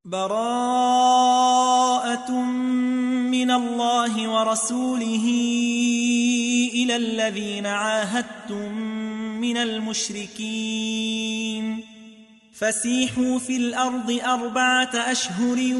براءة من الله ورسوله إلى الذين عاهدتم من المشركين فسيحوا في الأرض 4 أشهر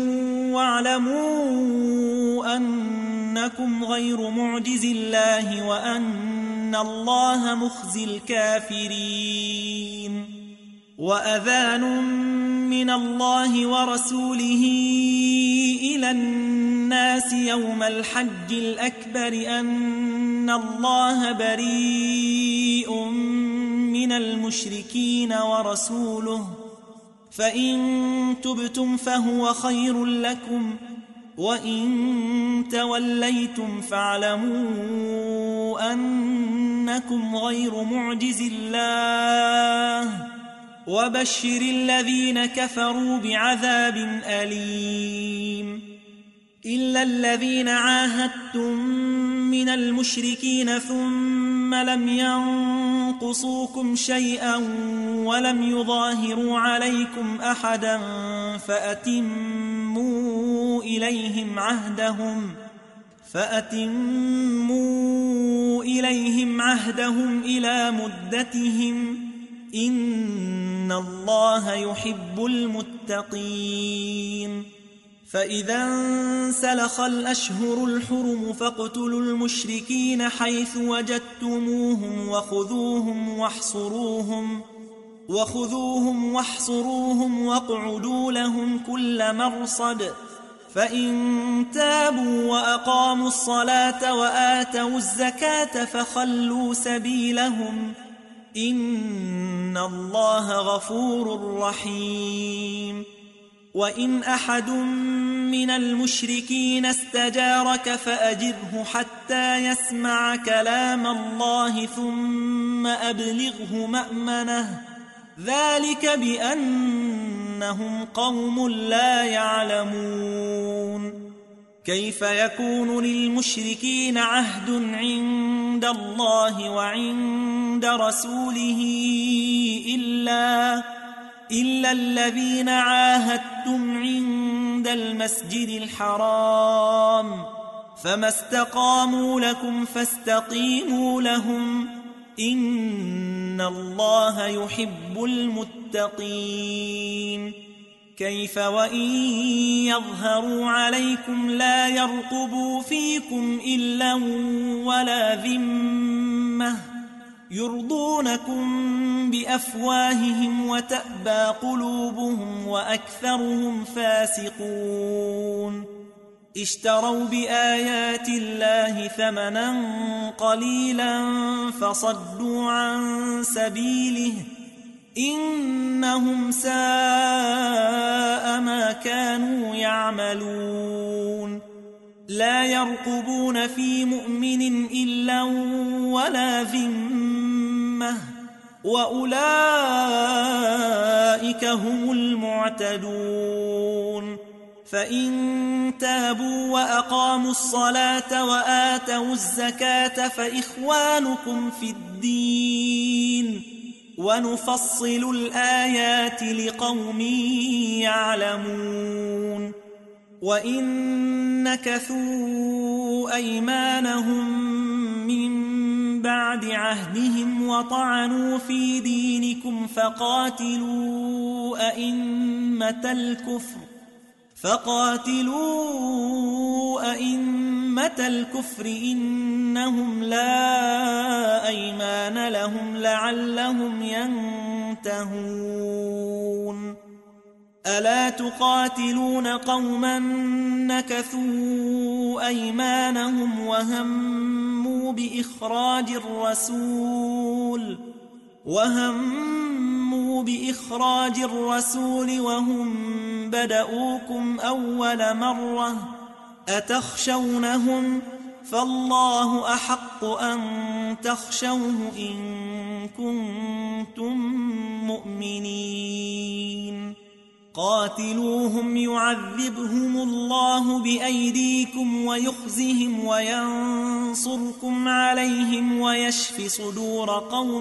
واعلموا أنكم غير معجز الله وأن الله مخزي الكافرين. وأذان من الله ورسوله إلى الناس يوم الحج الأكبر أن الله بريء من المشركين ورسوله فإن تبتم فهو خير لكم وإن توليتم فاعلموا أنكم غير معجز الله وبشر الذين كفروا بعذاب أليم. إلا الذين عاهدتم من المشركين ثم لم ينقصوكم شيئا ولم يظاهروا عليكم أحدا فأتموا إليهم عهدهم إلى مدتهم إن الله يحب المتقين. فإذا انسلخ الأشهر الحرم فاقتلوا المشركين حيث وجدتموهم وخذوهم واحصروهم واقعدوا لهم كل مرصد فإن تابوا وأقاموا الصلاة وآتوا الزكاة فخلوا سبيلهم إن الله غفور رحيم. وإن أحد من المشركين استجارك فأجره حتى يسمع كلام الله ثم أبلغه مأمنه ذلك بأنهم قوم لا يعلمون. كيف يكون للمشركين عهد عند الله وعند رسوله إلا الذين عاهدتم عند المسجد الحرام فما استقاموا لكم فاستقيموا لهم إن الله يحب المتقين. كيف وإن يظهروا عليكم لا يرقبوا فيكم إلا ولا ذمة يرضونكم بأفواههم وتأبى قلوبهم وأكثرهم فاسقون. اشتروا بآيات الله ثمنا قليلا فصدوا عن سبيله إنهم ساء ما كانوا يعملون. لا يرقبون في مؤمن إلا ولا ذمة وأولئك هم المعتدون. فإن تابوا وأقاموا الصلاة وآتوا الزكاة فإخوانكم في الدين ونفصل الآيات لقوم يعلمون. وإن نكثوا أيمانهم من بعد عهدهم وطعنوا في دينكم فقاتلوا أئمة الكفر إنهم لا أيمان لهم لعلهم ينتهون. ألا تقاتلون قوما نكثوا أيمانهم وهموا بإخراج الرسول وهم بدؤوكم أول مرة أتخشونهم فالله أحق أن تخشوه إن كنتم مؤمنين. قاتلوهم يعذبهم الله بأيديكم ويخزهم وينصركم عليهم ويشف صدور قوم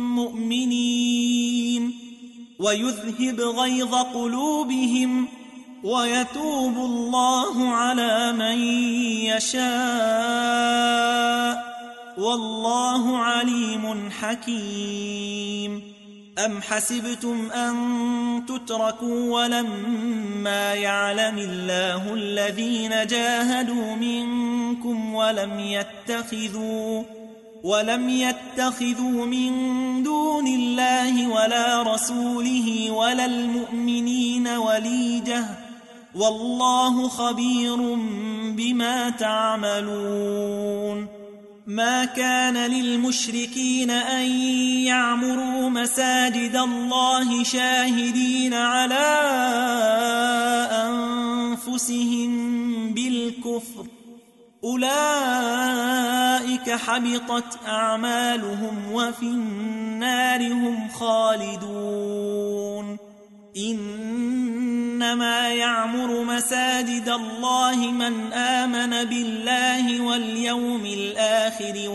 مؤمنين ويذهب غيظ قلوبهم ويتوب الله على من يشاء والله عليم حكيم. أم حسبتم أن تتركوا ولما يعلم الله الذين جاهدوا منكم ولم يتخذوا من دون الله ولا رسوله ولا المؤمنين وليجة والله خبير بما تعملون. ما كان للمشركين أن يعمروا مساجد الله شاهدين على أنفسهم بالكفر أولئك حبطت أعمالهم وفي النار هم خالدون. إنما يعمر مساجد الله من آمن بالله واليوم الآخر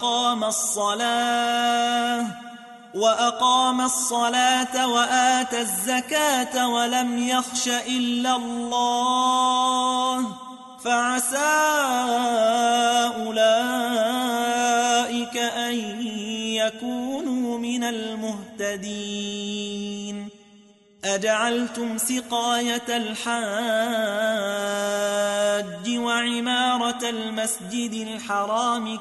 وأقام الصلاة وآتى الزكاة ولم يخش إلا الله فعسى أولئك أن يكونوا من المهتدين. أجعلتم سقاية الحاج وعمارة المسجد الحرام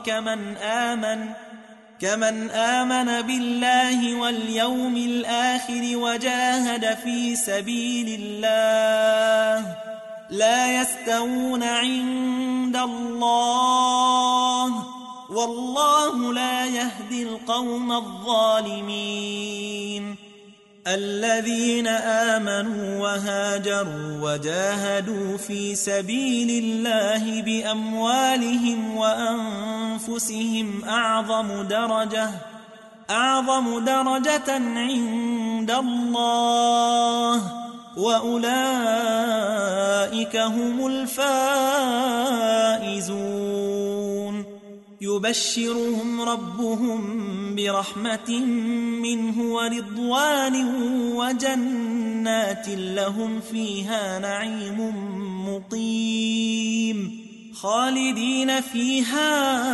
كمن آمن بالله واليوم الآخر وجاهد في سبيل الله لا يستوون عند الله والله لا يهدي القوم الظالمين. الذين آمنوا وهاجروا وجاهدوا في سبيل الله بأموالهم وأنفسهم أعظم درجة عند الله وأولئك هم الفائزون. يبشرهم ربهم برحمة منه ورضوان وجنات لهم فيها نعيم مقيم خالدين فيها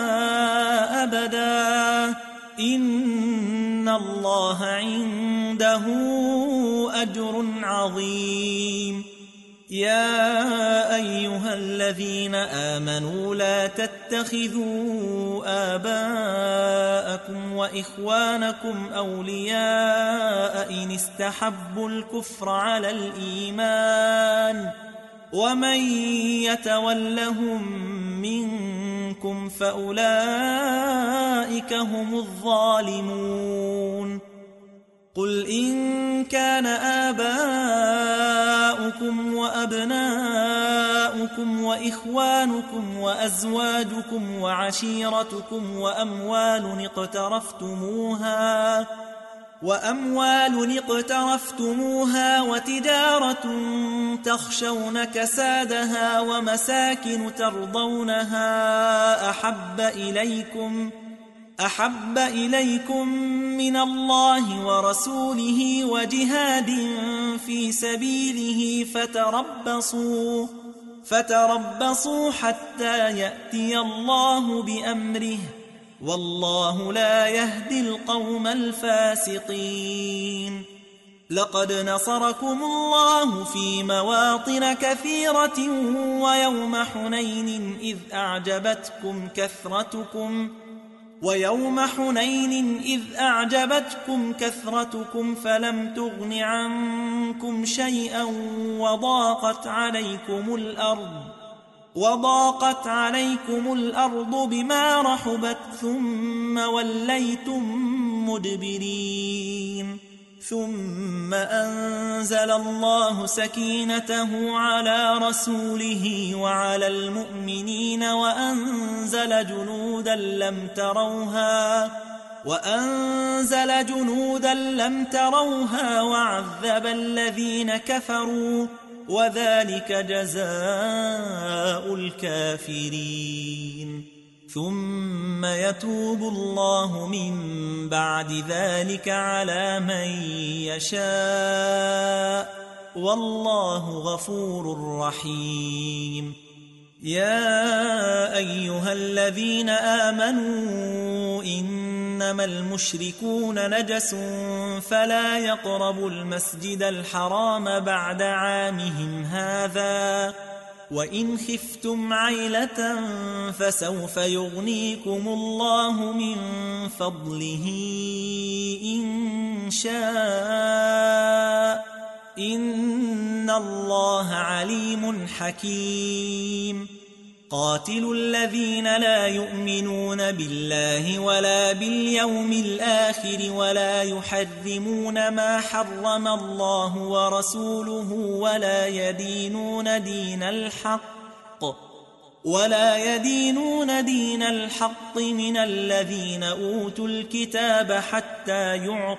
أبدا إن الله عنده أجر عظيم. يا أيها الذين آمنوا لا تتخذوا آباءكم وإخوانكم أولياء إن استحبوا الكفر على الإيمان ومن يتولهم منكم فأولئك هم الظالمون. قل إن كان آباؤكم وأبناؤكم وإخوانكم وأزواجكم وعشيرتكم وأموال اقترفتموها وتجارة تخشون كسادها ومساكن ترضونها أحب إليكم من الله ورسوله وجهاد في سبيله فتربصوا حتى يأتي الله بأمره والله لا يهدي القوم الفاسقين. لقد نصركم الله في مواطن كثيرة ويوم حنين إذ أعجبتكم كثرتكم فلم تغن عنكم شيئا وضاقت عليكم الأرض بما رحبت ثم وليتم مدبرين. ثم أنزل الله سكينته على رسوله وعلى المؤمنين وأنزل جنودا لم تروها وعذب الذين كفروا وذلك جزاء الكافرين. ثم يتوب الله من بعد ذلك على من يشاء والله غفور رحيم. يا أيها الذين آمنوا إنما المشركون نجس فلا يقربوا المسجد الحرام بعد عامهم هذا وإن خفتم عيلة فسوف يغنيكم الله من فضله إن شاء إن الله عليم حكيم. قاتلوا الذين لا يؤمنون بالله ولا باليوم الآخر ولا يحرمون ما حرم الله ورسوله ولا يدينون دين الحق من الذين أوتوا الكتاب حتى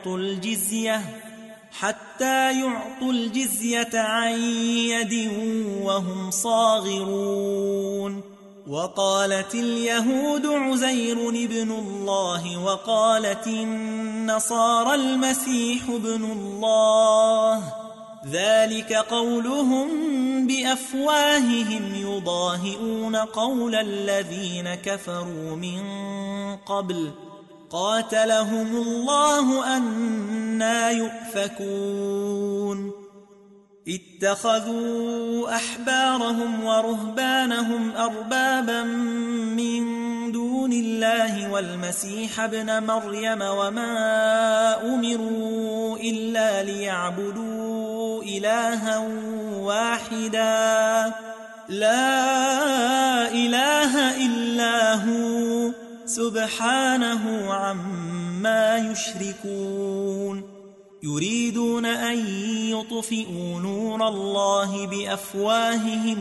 يعطوا الجزية عن يد وهم صاغرون. وقالت اليهود عزير ابن الله وقالت النصارى المسيح ابن الله ذلك قولهم بأفواههم يضاهئون قول الذين كفروا من قبل قاتلهم الله أنى يؤفكون. اتخذوا أحبارهم ورهبانهم أربابا من دون الله والمسيح ابن مريم وما أمروا إلا ليعبدوا إلها واحدا لا إله إلا هو سبحانه عما يشركون. يريدون أن يطفئوا نور الله بأفواههم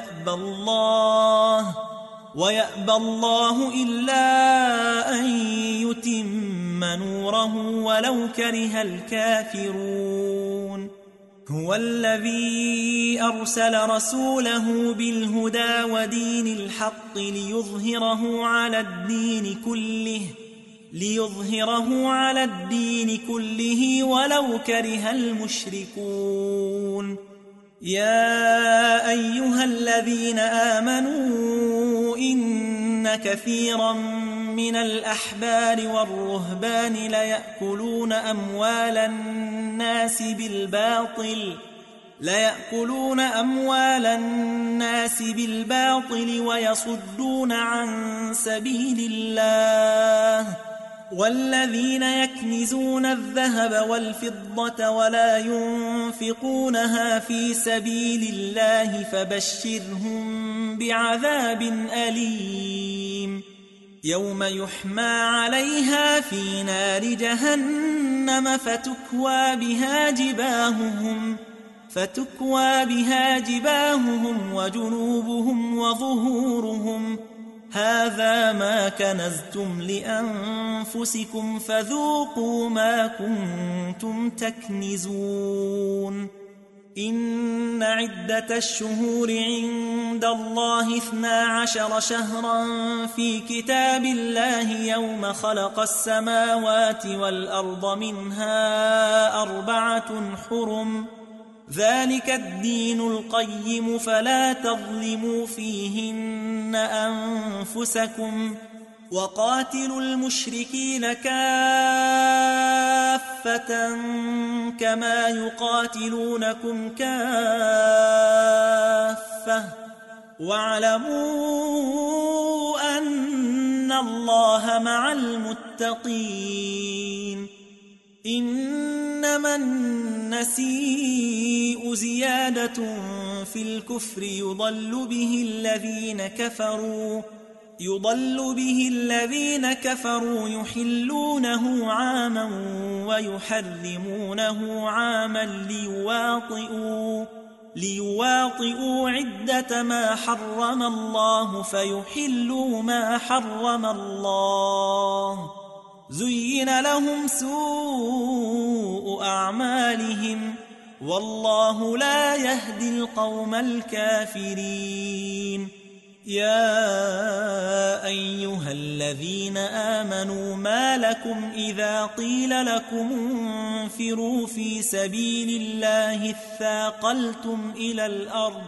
ويأبى الله إلا أن يتم نوره ولو كره الكافرون. هو الذي أرسل رسوله بالهدى ودين الحق ليظهره على الدين كله ولو كره المشركون. يا أيها الذين آمنوا إن كثيرا من الأحبار والرهبان ليأكلون أموال الناس بالباطل ويصدون عن سبيل الله. والذين يكنزون الذهب والفضة ولا ينفقونها في سبيل الله فبشرهم بعذاب أليم يوم يحمى عليها في نار جهنم فتكوى بها جباههم وجنوبهم وظهورهم هذا ما كنزتم لأنفسكم فذوقوا ما كنتم تكنزون. إن عدة الشهور عند الله 12 شهرا في كتاب الله يوم خلق السماوات والأرض منها 4 حرم ذلك الدين القيم فلا تظلموا فيهن أنفسكم وقاتلوا المشركين كافة كما يقاتلونكم كافة واعلموا أن الله مع المتقين. إنما النسيء زيادة في الكفر يضل به الذين كفروا يحلونه عاما ويحرمونه عاما ليواطئوا عدة ما حرم الله فيحلوا ما حرم الله. زين لهم سوء أعمالهم والله لا يهدي القوم الكافرين. يا أيها الذين آمنوا ما لكم إذا قيل لكم انفروا في سبيل الله اثاقلتم إلى الأرض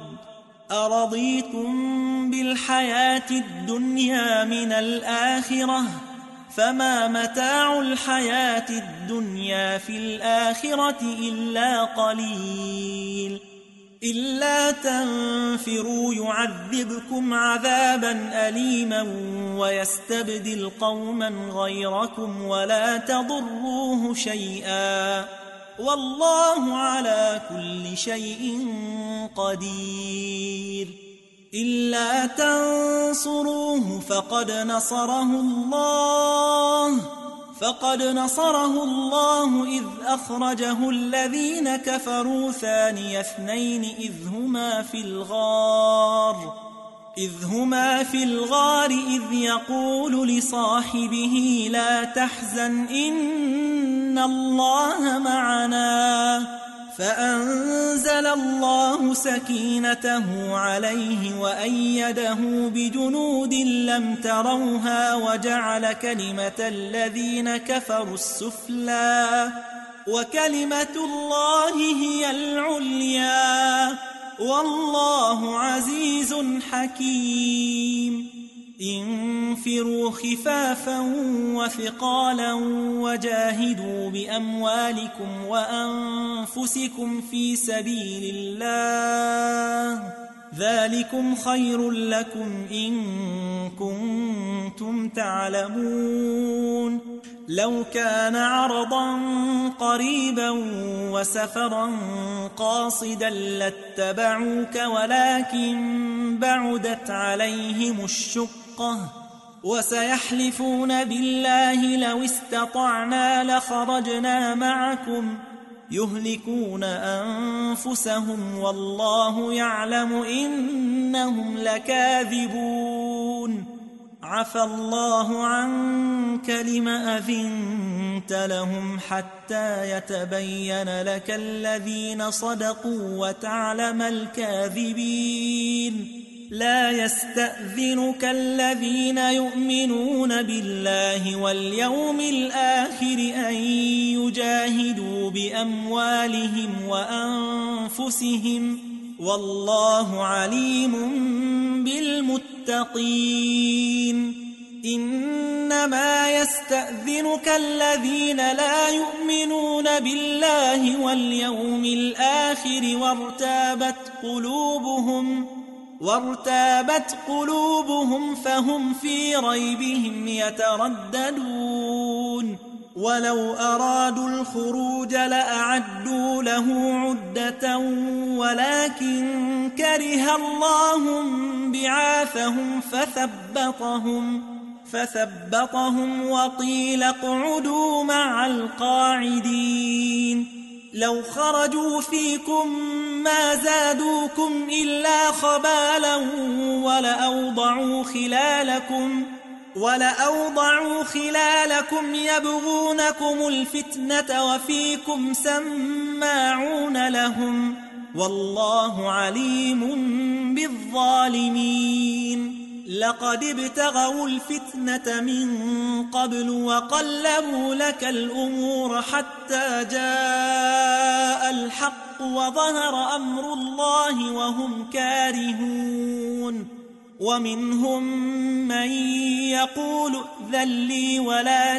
أرضيتم بالحياة الدنيا من الآخرة فما متاع الحياة الدنيا في الآخرة إلا قليل إلا تنفروا يعذبكم عذابا أليما ويستبدل قوما غيركم ولا تضروه شيئا والله على كل شيء قدير إلا تنصروه فقد نصره الله إذ أخرجه الذين كفروا ثاني اثنين إذ هما في الغار إذ يقول لصاحبه لا تحزن إن الله معنا فأنزل الله سكينته عليه وأيده بجنود لم تروها وجعل كلمة الذين كفروا السفلى وكلمة الله هي العليا والله عزيز حكيم انفروا خفافا وثقالا وجاهدوا بأموالكم وأنفسكم في سبيل الله ذلكم خير لكم إن كنتم تعلمون لو كان عرضا قريبا وسفرا قاصدا لاتبعوك ولكن بعدت عليهم الشقة وسيحلفون بالله لو استطعنا لخرجنا معكم يهلكون أنفسهم والله يعلم إنهم لكاذبون عفى الله عنك لم أذنت لهم حتى يتبين لك الذين صدقوا وتعلم الكاذبين لا يستأذنك الذين يؤمنون بالله واليوم الآخر أن يجاهدوا بأموالهم وأنفسهم والله عليم بالمتقين إنما يستأذنك الذين لا يؤمنون بالله واليوم الآخر وارتابت قلوبهم فهم في ريبهم يترددون ولو أرادوا الخروج لأعدوا له عدة ولكن كره الله بعاثهم فثبطهم وقيل اقعدوا مع القاعدين لو خرجوا فيكم ما زادوكم إلا خبالا ولأوضعوا خلالكم يبغونكم الفتنة وفيكم سماعون لهم والله عليم بالظالمين لقد ابتغوا الفتنة من قبل وقلبوا لك الأمور حتى جاء الحق وظهر أمر الله وهم كارهون ومنهم من يقول ائذن لي ولا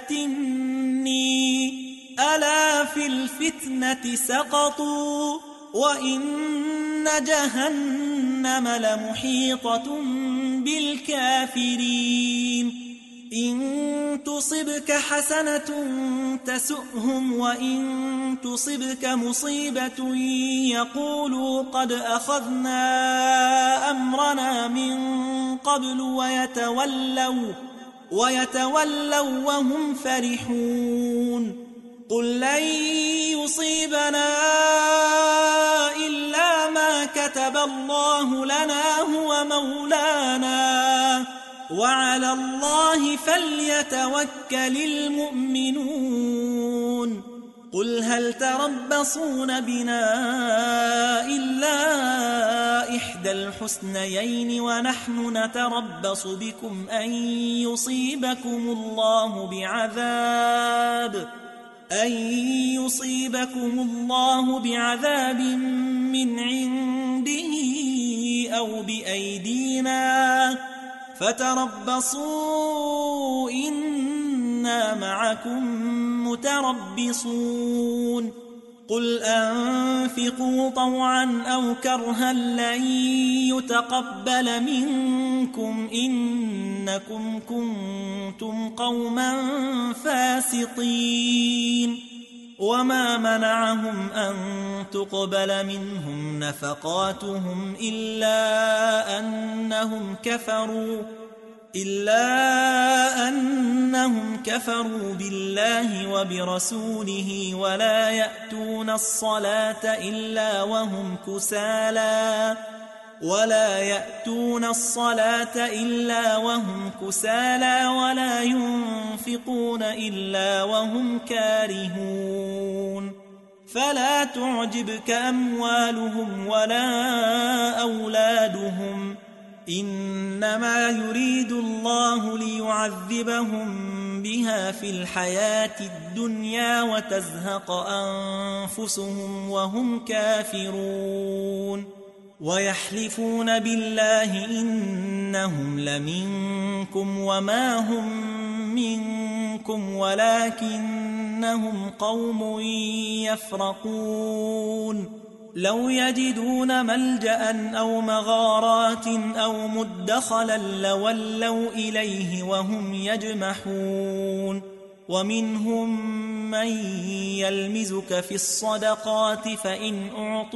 تفتني ألا في الفتنة سقطوا وإن جهنم لمحيطة بالكافرين إن تصبك حسنة تسؤهم وإن تصبك مصيبة يقولوا قد أخذنا أمرنا من قبل ويتولوا وهم فرحون قل لن يصيبنا إلا ما كتب الله لنا هو مولانا وعلى الله فليتوكل المؤمنون قل هل تربصون بنا إلا إحدى الحسنيين ونحن نتربص بكم أن يصيبكم الله بعذاب من عنده أو بأيدينا فتربصوا إنا معكم متربصون قل أنفقوا طوعا أو كرها لن يتقبل منكم إنكم كنتم قوما فاسقين وما منعهم أن تقبل منهم نفقاتهم إلا أنهم كفروا بالله وبرسوله ولا يأتون الصلاة إلا وهم كسالى ولا ينفقون إلا وهم كارهون فلا تعجبك أموالهم ولا أولادهم إنما يريد الله ليعذبهم بها في الحياة الدنيا وتزهق أنفسهم وهم كافرون ويحلفون بالله إنهم لمنكم وما هم منكم ولكنهم قوم يفرقون لو يجدون ملجأ أو مغارات أو مدخلا لولوا إليه وهم يجمحون ومنهم من يلمزك في الصدقات فإن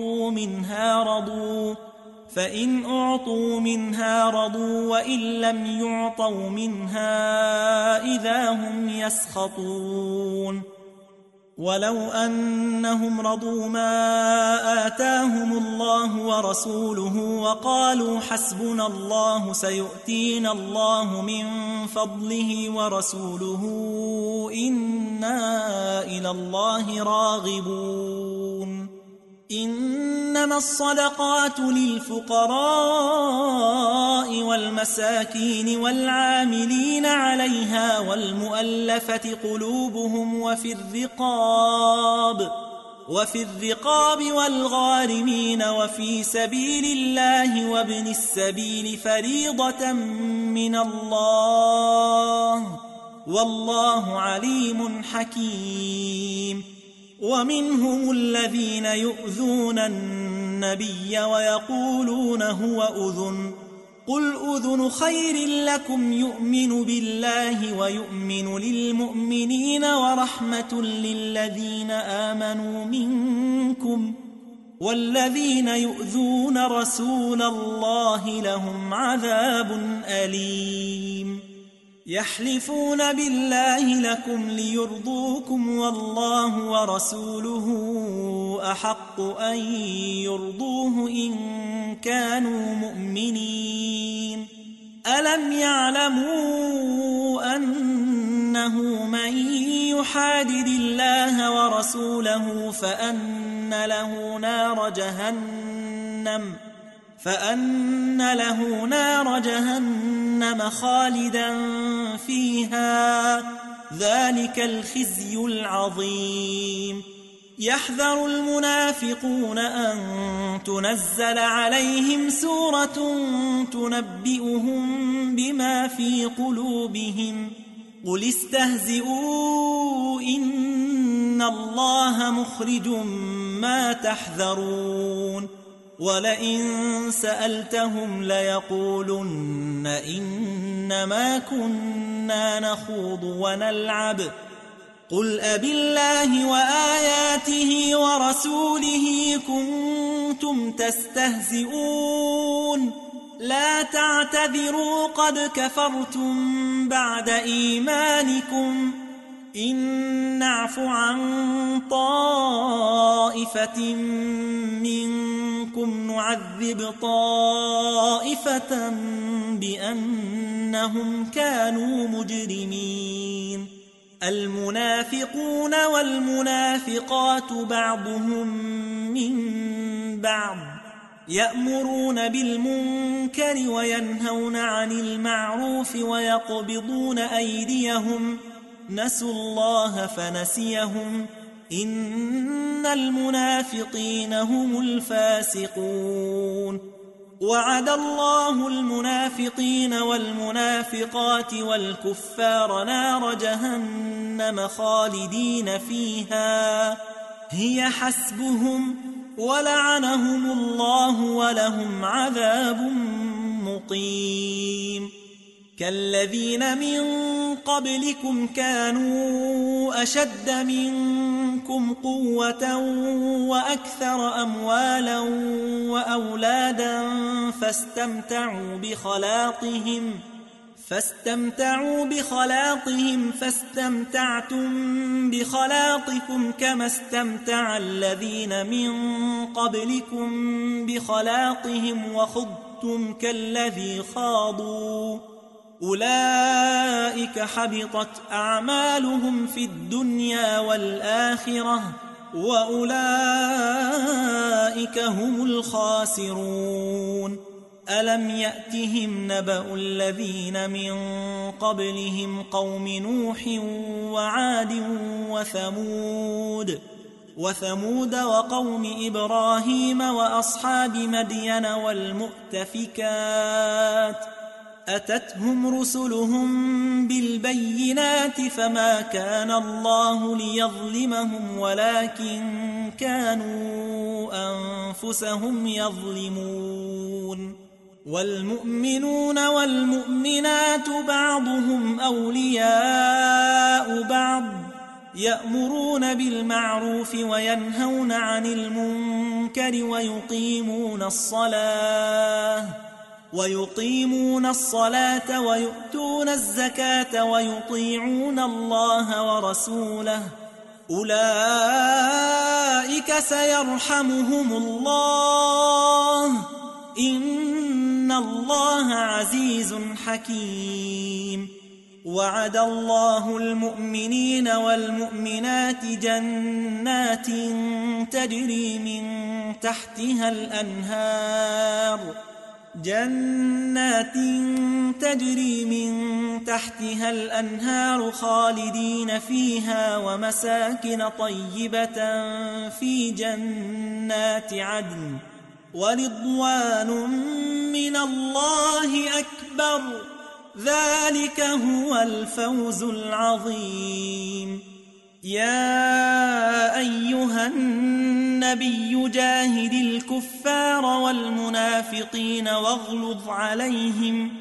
أعطوا منها رضوا وإن لم يعطوا منها إذا هم يسخطون ولو أنهم رضوا ما آتاهم الله ورسوله وقالوا حسبنا الله سيؤتينا الله من فضله ورسوله إنا إلى الله راغبون إنما الصدقات للفقراء والمساكين والعاملين عليها والمؤلفة قلوبهم وفي الرقاب والغارمين وفي سبيل الله وابن السبيل فريضة من الله والله عليم حكيم ومنهم الذين يؤذون النبي ويقولون هو أذن قل أذن خير لكم يؤمن بالله ويؤمن للمؤمنين ورحمة للذين آمنوا منكم والذين يؤذون رسول الله لهم عذاب أليم يحلفون بالله لكم ليرضوكم والله ورسوله أحق أن يرضوه إن كانوا مؤمنين ألم يعلموا أنه من يحادد الله ورسوله فأن له نار جهنم خالدا فيها ذلك الخزي العظيم يحذر المنافقون أن تنزل عليهم سورة تنبئهم بما في قلوبهم قل استهزئوا إن الله مخرج ما تحذرون ولئن سألتهم ليقولن إنما كنا نخوض ونلعب قل أبالله وآياته ورسوله كنتم تستهزئون لا تعتذروا قد كفرتم بعد إيمانكم إن نعف عن طائفة منكم نعذب طائفة بأنهم كانوا مجرمين المنافقون والمنافقات بعضهم من بعض يأمرون بالمنكر وينهون عن المعروف ويقبضون أيديهم نسوا الله فنسيهم إن المنافقين هم الفاسقون وعد الله المنافقين والمنافقات والكفار نار جهنم خالدين فيها هي حسبهم ولعنهم الله ولهم عذاب مقيم كالذين من قبلكم كانوا أشد منكم قوة وأكثر أموالا وأولادا فاستمتعوا بخلاقهم فاستمتعتم بخلاقكم كما استمتع الذين من قبلكم بخلاقهم وخضتم كالذي خاضوا أولئك حبطت أعمالهم في الدنيا والآخرة وأولئك هم الخاسرون ألم يأتهم نبأ الذين من قبلهم قوم نوح وعاد وثمود وقوم إبراهيم وأصحاب مدين والمؤتفكات أتتهم رسلهم بالبينات فما كان الله ليظلمهم ولكن كانوا أنفسهم يظلمون والمؤمنون والمؤمنات بعضهم أولياء بعض يأمرون بالمعروف وينهون عن المنكر ويقيمون الصلاة ويؤتون الزكاة ويطيعون الله ورسوله أولئك سيرحمهم الله إن الله عزيز حكيم وعد الله المؤمنين والمؤمنات جنات تجري من تحتها الأنهار خالدين فيها ومساكن طيبة في جنات عدن ورضوان من الله أكبر ذلك هو الفوز العظيم يا أيها النبي جاهد الكفار والمنافقين واغلظ عليهم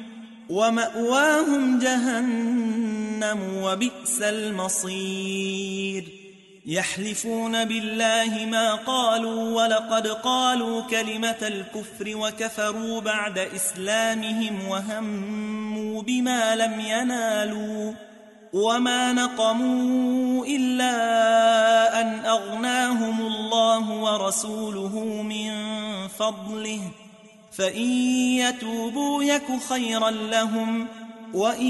ومأواهم جهنم وبئس المصير يحلفون بالله ما قالوا ولقد قالوا كلمة الكفر وكفروا بعد إسلامهم وهموا بما لم ينالوا وما نقموا إلا أن أغناهم الله ورسوله من فضله فإن يتوبوا يك خيرا لهم وإن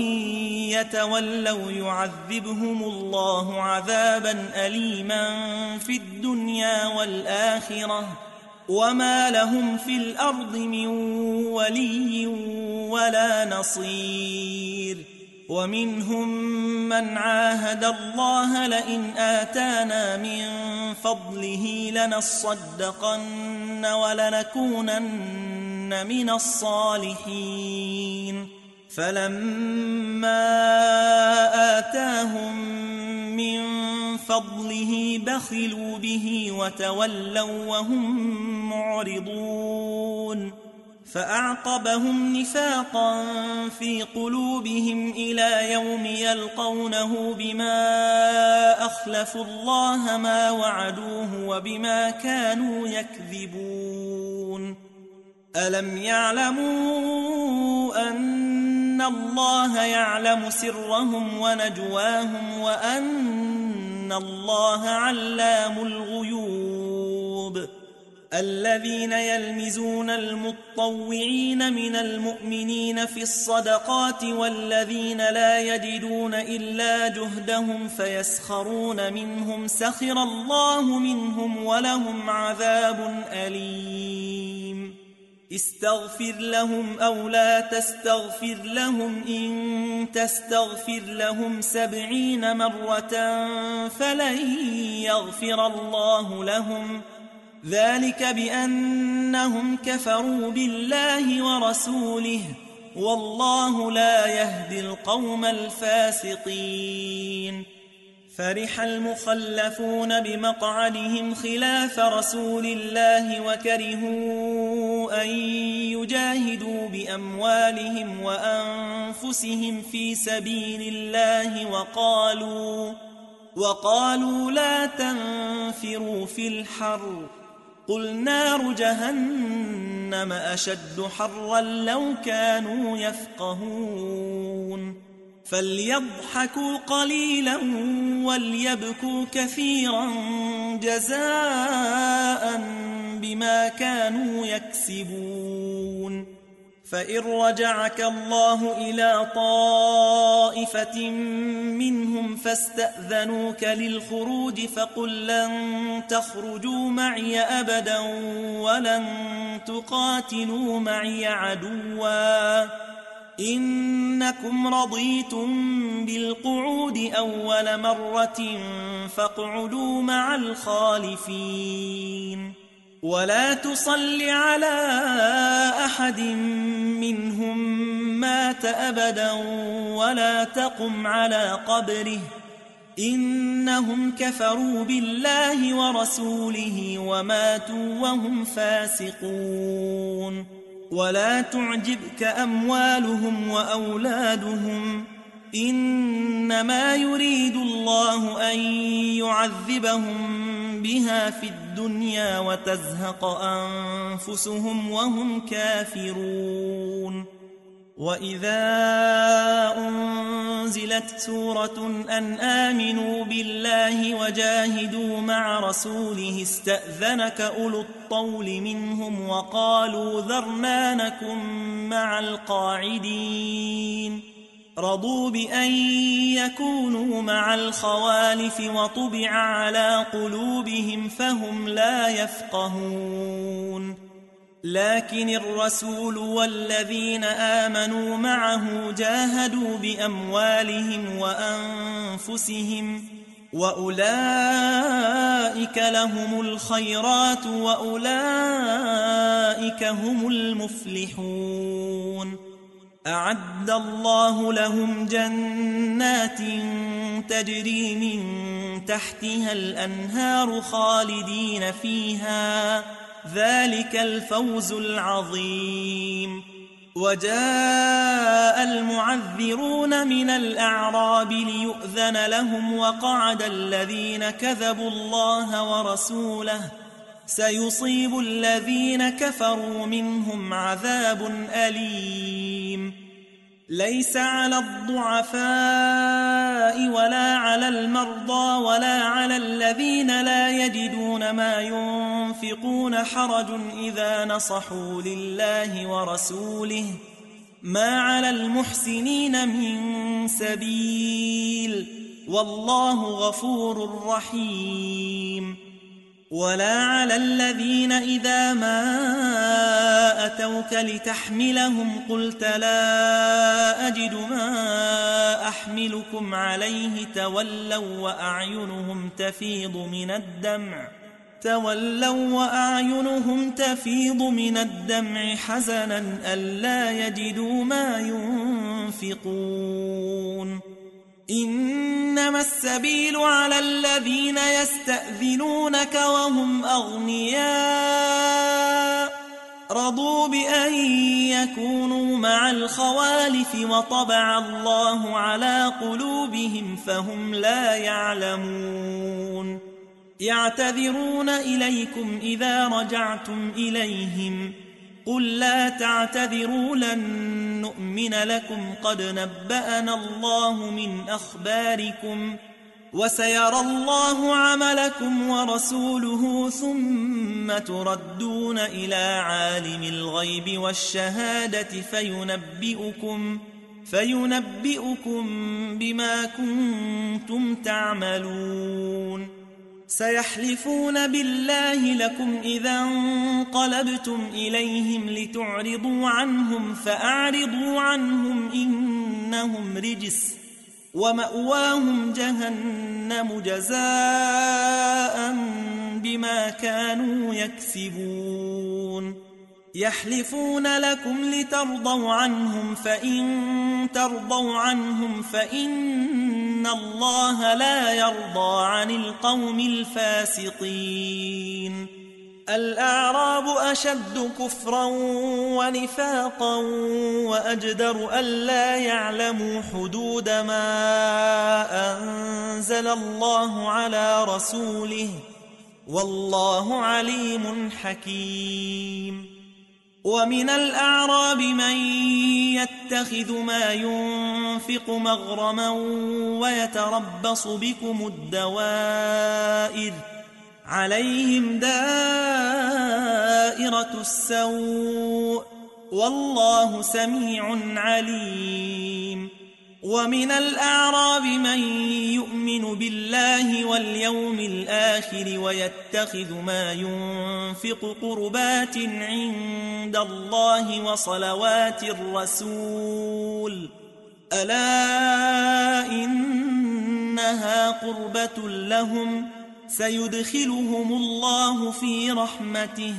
يتولوا يعذبهم الله عذابا أليما في الدنيا والآخرة وما لهم في الأرض من ولي ولا نصير ومنهم من عاهد الله لئن آتانا من فضله لنصدقن ولنكونن من الصالحين فلما آتاهم من فضله بخلوا به وتولوا وهم معرضون فأعقبهم نفاقا في قلوبهم إلى يوم يلقونه بما أخلفوا الله ما وعدوه وبما كانوا يكذبون ألم يعلموا أن الله يعلم سرهم ونجواهم وأن الله علام الغيوب الذين يلمزون المطوعين من المؤمنين في الصدقات والذين لا يجدون إلا جهدهم فيسخرون منهم سخر الله منهم ولهم عذاب أليم استغفر لهم أو لا تستغفر لهم إن تستغفر لهم 70 مرة فلن يغفر الله لهم ذلك بأنهم كفروا بالله ورسوله والله لا يهدي القوم الفاسقين. فرح المخلفون بمقعدهم خلاف رسول الله وكرهوا أن يجاهدوا بأموالهم وأنفسهم في سبيل الله وقالوا لا تنفروا في الحر قل نار جهنم أشد حرا لو كانوا يفقهون. فليضحكوا قليلا وليبكوا كثيرا جزاء بما كانوا يكسبون. فإن رجعك الله إلى طائفة منهم فاستأذنوك للخروج فقل لن تخرجوا معي أبدا ولن تقاتلوا معي عدوا إنكم رضيتم بالقعود أول مرة فاقعدوا مع الخالفين. ولا تصل على أحد منهم مات أبدا ولا تقم على قبره إنهم كفروا بالله ورسوله وماتوا وهم فاسقون. ولا تعجبك أموالهم وأولادهم إنما يريد الله أن يعذبهم بها في الدنيا وتزهق أنفسهم وهم كافرون. وإذا أنزلت سورة أن آمنوا بالله وجاهدوا مع رسوله استأذنك أولو الطول منهم وقالوا ذرنا نكن مع القاعدين رضوا بأن يكونوا مع الخوالف وطبع على قلوبهم فهم لا يفقهون. لكن الرسول والذين آمنوا معه جاهدوا بأموالهم وأنفسهم وأولئك لهم الخيرات وأولئك هم المفلحون. أعد الله لهم جنات تجري من تحتها الأنهار خالدين فيها ذلك الفوز العظيم. وجاء المعذرون من الأعراب ليؤذن لهم وقعد الذين كذبوا الله ورسوله سيصيب الذين كفروا منهم عذاب أليم. ليس على الضعفاء ولا على المرضى ولا على الذين لا يجدون ما ينفقون حرج إذا نصحوا لله ورسوله ما على المحسنين من سبيل والله غفور رحيم. ولا على الذين إذا ما أتوك لتحملهم قلت لا أجد ما أحملكم عليه تولوا وأعينهم تفيض من الدمع حزنا ألا يجدوا ما ينفقون. إنما السبيل على الذين يستأذنونك وهم أغنياء رضوا بأن يكونوا مع الخوالف وطبع الله على قلوبهم فهم لا يعلمون. يعتذرون إليكم إذا رجعتم إليهم قل لا تعتذروا لن نؤمن لكم قد نبأنا الله من أخباركم وسيرى الله عملكم ورسوله ثم تردون إلى عالم الغيب والشهادة فينبئكم بما كنتم تعملون. سيحلفون بالله لكم إذا انقلبتم إليهم لتعرضوا عنهم فأعرضوا عنهم إنهم رجس ومأواهم جهنم جزاء بما كانوا يكسبون يحلفون لكم لترضوا عنهم فإن ترضوا عنهم فإن الله لا يرضى عن القوم الفاسقين الأعراب أشد كفرا ونفاقا وأجدر ألا يعلموا حدود ما أنزل الله على رسوله والله عليم حكيم ومن الأعراب من يتخذ ما ينفق مغرما ويتربص بكم الدوائر عليهم دائرة السوء والله سميع عليم ومن الأعراب من يؤمن بالله واليوم الآخر ويتخذ ما ينفق قربات عند الله وصلوات الرسول ألا إنها قربة لهم سيدخلهم الله في رحمته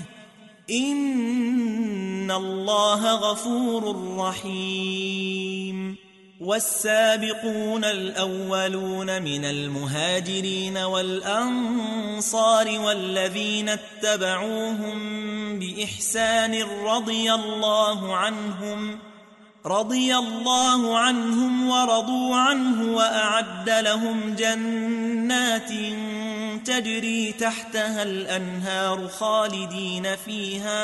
إن الله غفور رحيم والسابقون الأولون من المهاجرين والأنصار والذين اتبعوهم بإحسان رضي الله عنهم ورضوا عنه وأعد لهم جنات تجري تحتها الأنهار خالدين فيها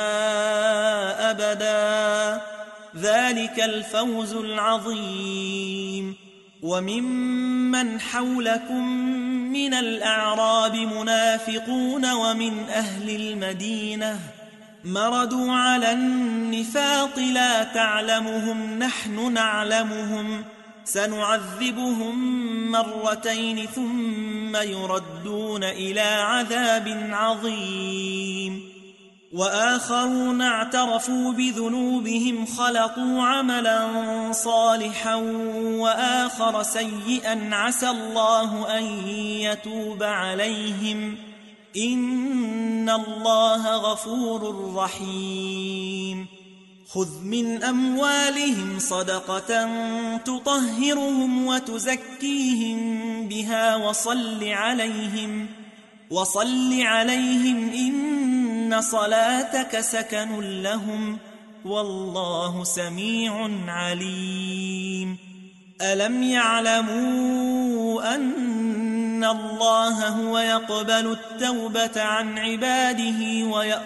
أبدا ذلك الفوز العظيم وممن حولكم من الأعراب منافقون ومن أهل المدينة مردوا على النفاق لا تعلمهم نحن نعلمهم سنعذبهم مرتين ثم يردون إلى عذاب عظيم وآخرون اعترفوا بذنوبهم خلطوا عملا صالحا وآخر سيئا عسى الله أن يتوب عليهم إن الله غفور رحيم خذ من أموالهم صدقة تطهرهم وتزكيهم بها وصل عليهم إن صلاتك سكن لهم والله سميع عليم ألم يعلموا أن الله هو يقبل التوبة عن عباده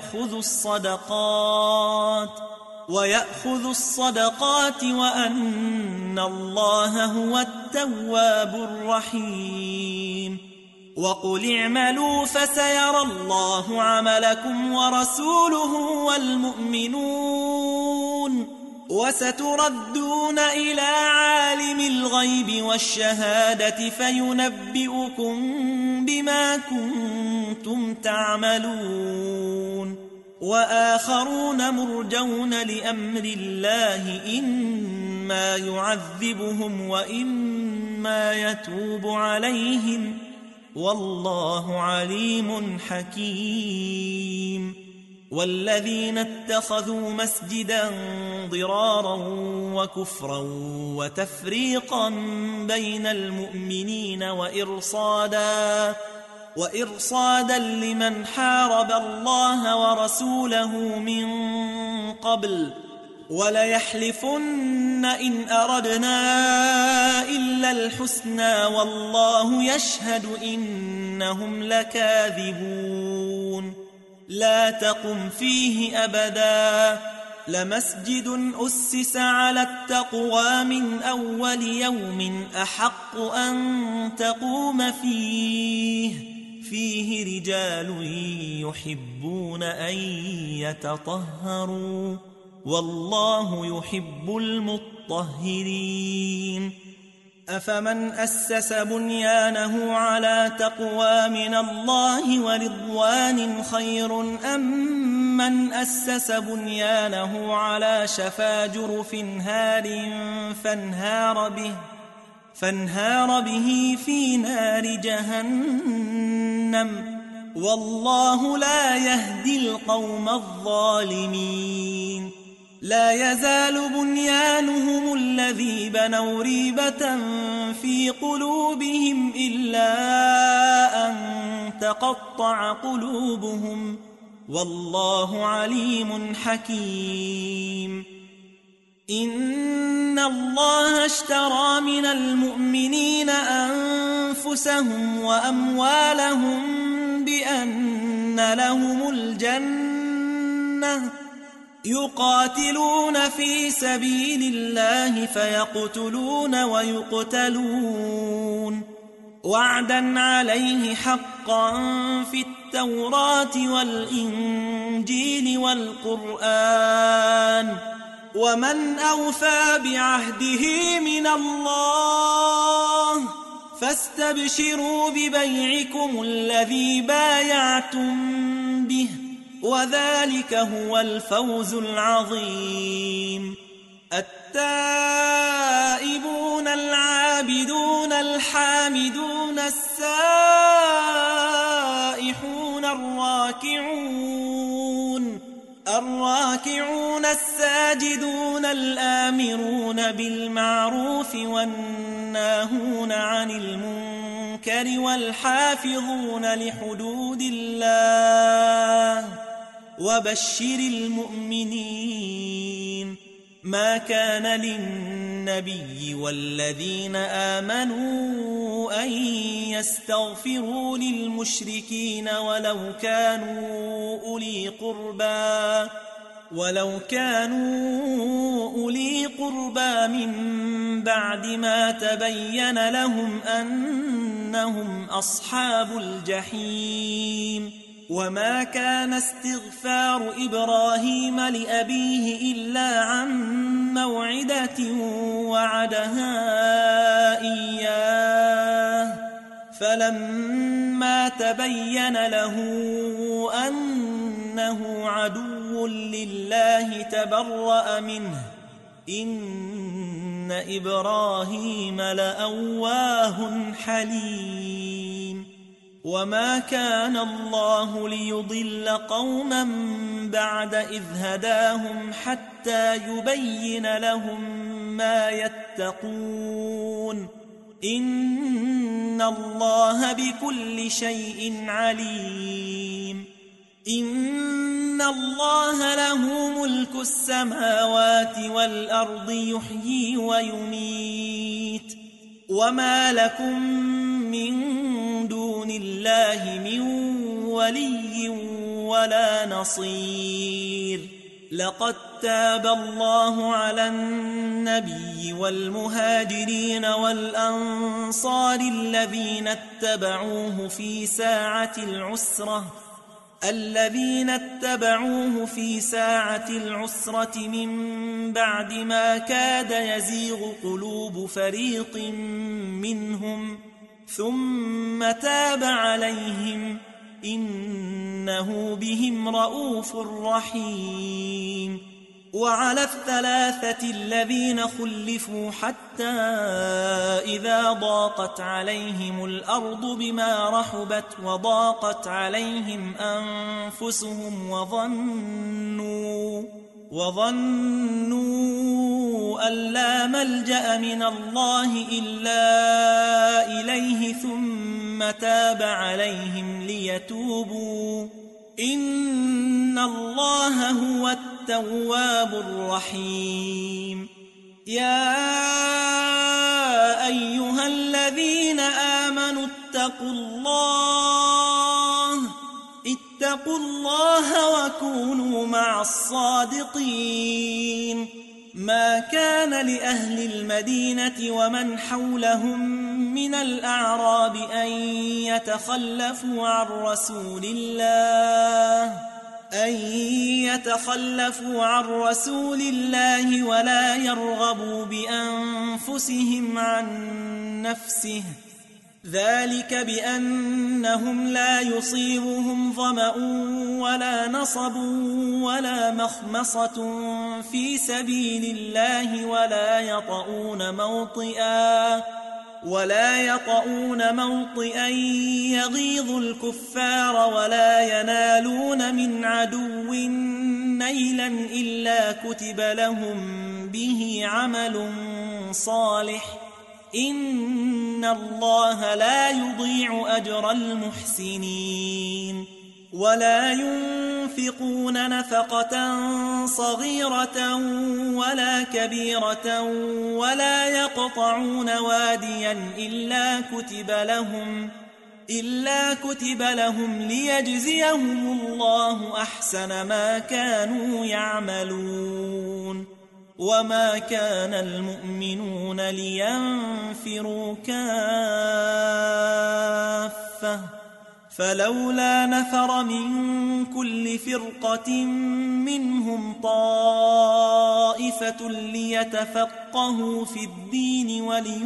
ويأخذ الصدقات وأن الله هو التواب الرحيم وقل اعملوا فسيرى الله عملكم ورسوله والمؤمنون وستردون إلى عالم الغيب والشهادة فينبئكم بما كنتم تعملون وآخرون مرجون لأمر الله إما يعذبهم وإما يتوب عليهم والله عليم حكيم والذين اتخذوا مسجدا ضرارا وكفرا وتفريقا بين المؤمنين وإرصادا لمن حارب الله ورسوله من قبل وليحلفن إن أردنا إلا الحسنى والله يشهد إنهم لكاذبون لا تقم فيه أبدا لمسجد أسس على التقوى من أول يوم أحق أن تقوم فيه رجال يحبون أن يتطهروا والله يحب المطهرين أفمن أسس بنيانه على تقوى من الله ورضوان خير أم من أسس بنيانه على شفا جرف هار فانهار به في نار جهنم والله لا يهدي القوم الظالمين لا يزال بنيانهم الذي بنوا ريبة في قلوبهم إلا أن تقطع قلوبهم والله عليم حكيم إن الله اشترى من المؤمنين أنفسهم وأموالهم بأن لهم الجنة يقاتلون في سبيل الله فيقتلون ويقتلون وعدا عليه حقا في التوراة والإنجيل والقرآن ومن أوفى بعهده من الله فاستبشروا ببيعكم الذي بايعتم به وذلك هو الفوز العظيم التائبون العابدون الحامدون السائحون الراكعون الساجدون الآمرون بالمعروف والناهون عن المنكر والحافظون لحدود الله وبشر المؤمنين ما كان للنبي والذين آمنوا أن يستغفروا للمشركين ولو كانوا أولي قربى من بعد ما تبين لهم أنهم أصحاب الجحيم وما كان استغفار إبراهيم لأبيه إلا عن موعدة وعدها إياه فلما تبين له أنه عدو لله تبرأ منه إن إبراهيم لأواه حليم وما كان الله ليضل قوما بعد إذ هداهم حتى يبين لهم ما يتقون إن الله بكل شيء عليم إن الله له ملك السماوات والأرض يحيي ويميت وما لكم من دون الله من ولي ولا نصير لقد تاب الله على النبي والمهاجرين والأنصار الذين اتبعوه في ساعة العسرة من بعد ما كاد يزيغ قلوب فريق منهم ثم تاب عليهم إنه بهم رؤوف رحيم وعلى الثلاثة الذين خلفوا حتى إذا ضاقت عليهم الأرض بما رحبت وضاقت عليهم أنفسهم وظنوا أن لا ملجأ من الله إلا إليه ثم تاب عليهم ليتوبوا إن الله هو التواب الرحيم يا أيها الذين آمنوا اتقوا الله وكونوا مع الصادقين ما كان لأهل المدينة ومن حولهم من الأعراب أن يتخلفوا عن رسول الله أن يتخلفوا عن رسول الله ولا يرغبوا بأنفسهم عن نفسه، ذلك بأنهم لا يصيبهم ظمأ ولا نصب ولا مخمصة في سبيل الله ولا يطؤون موطئا يغيظ الكفار ولا ينالون من عدو نيلا إلا كتب لهم به عمل صالح، إن الله لا يضيع أجر المحسنين. ولا ينفقون نفقة صغيرة ولا كبيرة ولا يقطعون واديا إلا كتب لهم ليجزيهم الله أحسن ما كانوا يعملون. وما كان المؤمنون لينفروا كافة، فلولا نفر من كل فرقة منهم طائفة ليتفقهوا في الدين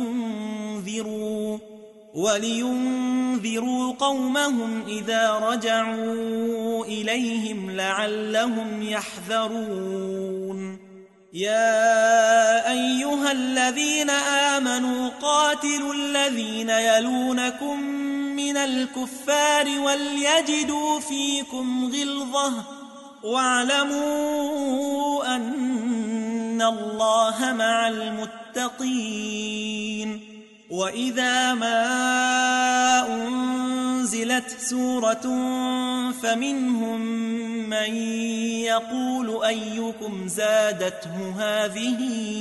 ولينذروا قومهم إذا رجعوا إليهم لعلهم يحذرون. يا أيها الذين آمنوا قاتلوا الذين يلونكم من الكفار وليجدوا فيكم غلظة واعلموا أن الله مع المتقين. وإذا ما أنزلت سورة فمنهم من يقول أيكم زادته هذه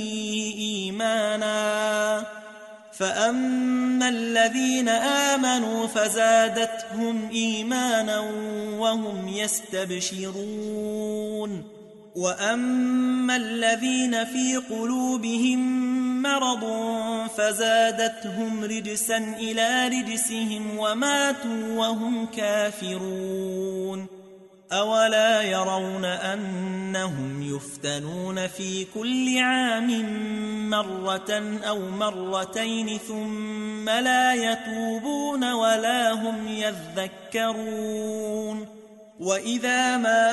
إيمانا، فأما الذين آمنوا فزادتهم إيمانا وهم يستبشرون، وأما الذين في قلوبهم مرض فزادتهم رجسا إلى رجسهم وماتوا وهم كافرون. أولا يرون أنهم يفتنون في كل عام مرة أو مرتين ثم لا يتوبون ولا هم يذكرون. وإذا ما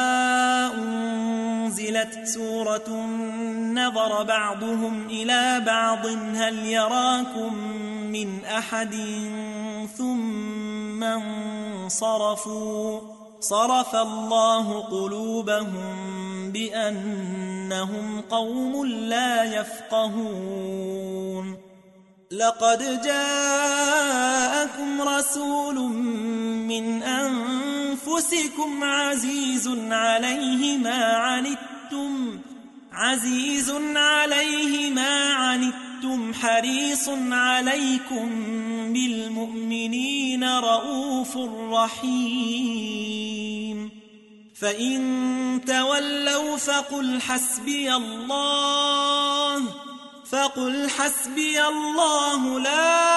أنزلت سورة نظر بعضهم إلى بعض هل يراكم من أحد ثم انصرفوا، صرف الله قلوبهم بأنهم قوم لا يفقهون. لقد جاءكم رسول من أنفسكم عزيز عليه ما عنتم حريص عليكم بالمؤمنين رؤوف رحيم. فإن تولوا فقل حسبي الله لا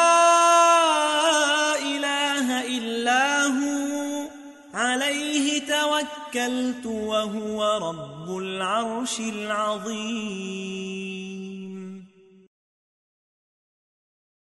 إله إلا هو عليه توكلت وهو رب العرش العظيم.